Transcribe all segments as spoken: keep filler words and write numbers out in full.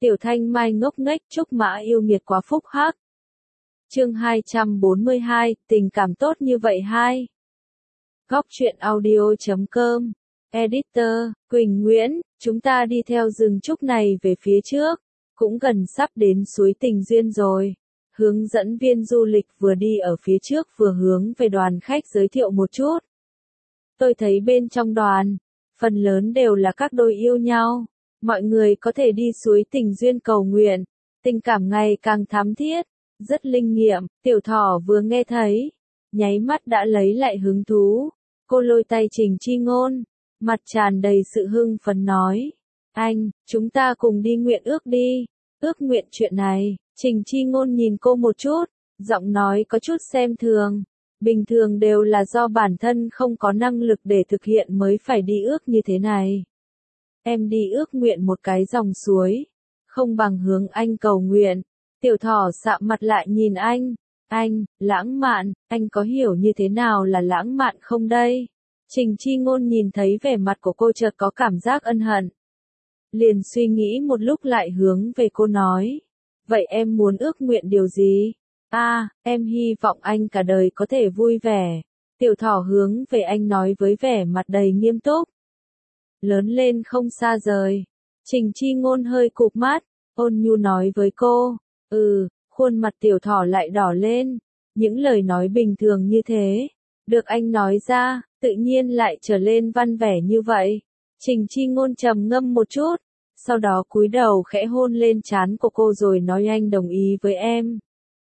Tiểu Thanh Mai ngốc nghếch Trúc Mã yêu nghiệt quá phúc hắc. Chương hai trăm bốn mươi hai, tình cảm tốt như vậy hai. Góc truyện audio chấm com. Editor, Quỳnh Nguyễn, chúng ta đi theo rừng trúc này về phía trước, cũng gần sắp đến suối Tình Duyên rồi. Hướng dẫn viên du lịch vừa đi ở phía trước vừa hướng về đoàn khách giới thiệu một chút. Tôi thấy bên trong đoàn, phần lớn đều là các đôi yêu nhau. Mọi người có thể đi suối Tình Duyên cầu nguyện, tình cảm ngày càng thắm thiết, rất linh nghiệm. Tiểu Thỏ vừa nghe thấy, nháy mắt đã lấy lại hứng thú. Cô lôi tay Trình Chi Ngôn, mặt tràn đầy sự hưng phấn nói, anh, chúng ta cùng đi nguyện ước đi. Ước nguyện chuyện này, Trình Chi Ngôn nhìn cô một chút, giọng nói có chút xem thường. Bình thường đều là do bản thân không có năng lực để thực hiện mới phải đi ước như thế này. Em đi ước nguyện một cái dòng suối, không bằng hướng anh cầu nguyện. Tiểu Thỏ sạm mặt lại nhìn anh, anh, lãng mạn, anh có hiểu như thế nào là lãng mạn không đây? Trình Chi Ngôn nhìn thấy vẻ mặt của cô chợt có cảm giác ân hận. Liền suy nghĩ một lúc lại hướng về cô nói, vậy em muốn ước nguyện điều gì? À, em hy vọng anh cả đời có thể vui vẻ. Tiểu Thỏ hướng về anh nói với vẻ mặt đầy nghiêm túc. Lớn lên không xa rời. Trình Chi Ngôn hơi cụp mắt, ôn nhu nói với cô, ừ, khuôn mặt Tiểu Thỏ lại đỏ lên. Những lời nói bình thường như thế, được anh nói ra, tự nhiên lại trở lên văn vẻ như vậy. Trình Chi Ngôn trầm ngâm một chút, sau đó cúi đầu khẽ hôn lên trán của cô rồi nói anh đồng ý với em.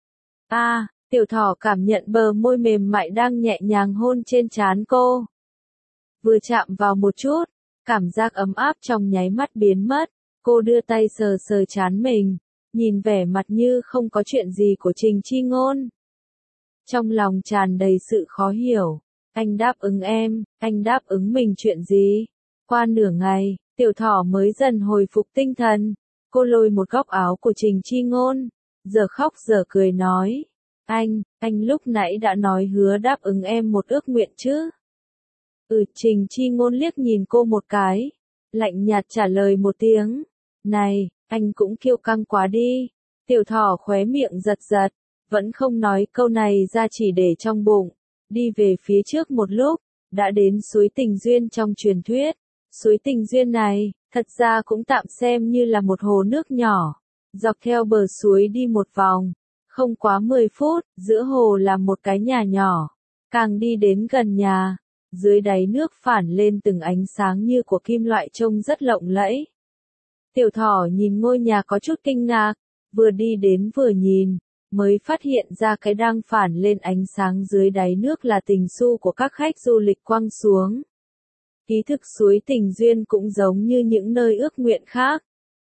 À, Tiểu Thỏ cảm nhận bờ môi mềm mại đang nhẹ nhàng hôn trên trán cô. Vừa chạm vào một chút, cảm giác ấm áp trong nháy mắt biến mất, cô đưa tay sờ sờ trán mình, nhìn vẻ mặt như không có chuyện gì của Trình Chi Ngôn. Trong lòng tràn đầy sự khó hiểu, anh đáp ứng em, anh đáp ứng mình chuyện gì? Qua nửa ngày, Tiểu Thỏ mới dần hồi phục tinh thần, cô lôi một góc áo của Trình Chi Ngôn, giờ khóc giờ cười nói, anh, anh lúc nãy đã nói hứa đáp ứng em một ước nguyện chứ? Ừ, Trình Chi Ngôn liếc nhìn cô một cái, lạnh nhạt trả lời một tiếng, này, anh cũng kiêu căng quá đi. Tiểu Thỏ khóe miệng giật giật, vẫn không nói câu này ra chỉ để trong bụng, đi về phía trước một lúc, đã đến suối Tình Duyên trong truyền thuyết. Suối Tình Duyên này, thật ra cũng tạm xem như là một hồ nước nhỏ, dọc theo bờ suối đi một vòng, không quá mười phút, giữa hồ là một cái nhà nhỏ, càng đi đến gần nhà, dưới đáy nước phản lên từng ánh sáng như của kim loại trông rất lộng lẫy. Tiểu Thỏ nhìn ngôi nhà có chút kinh ngạc, vừa đi đến vừa nhìn, mới phát hiện ra cái đang phản lên ánh sáng dưới đáy nước là tình xu của các khách du lịch quăng xuống. Kỳ thực suối Tình Duyên cũng giống như những nơi ước nguyện khác.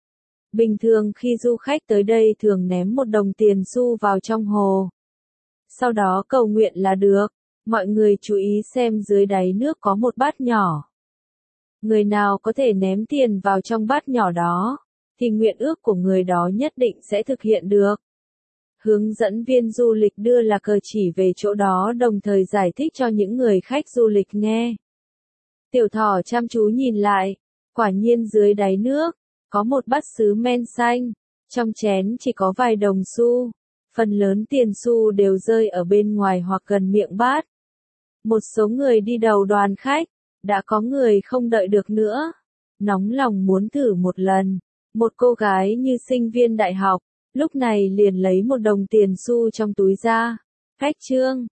Bình thường khi du khách tới đây thường ném một đồng tiền xu vào trong hồ. Sau đó cầu nguyện là được. Mọi người chú ý xem dưới đáy nước có một bát nhỏ. Người nào có thể ném tiền vào trong bát nhỏ đó, thì nguyện ước của người đó nhất định sẽ thực hiện được. Hướng dẫn viên du lịch đưa là cờ chỉ về chỗ đó đồng thời giải thích cho những người khách du lịch nghe. Tiểu Thỏ chăm chú nhìn lại, quả nhiên dưới đáy nước, có một bát sứ men xanh, trong chén chỉ có vài đồng xu, phần lớn tiền xu đều rơi ở bên ngoài hoặc gần miệng bát. Một số người đi đầu đoàn khách, đã có người không đợi được nữa, nóng lòng muốn thử một lần. Một cô gái như sinh viên đại học, lúc này liền lấy một đồng tiền xu trong túi ra. Khách trương,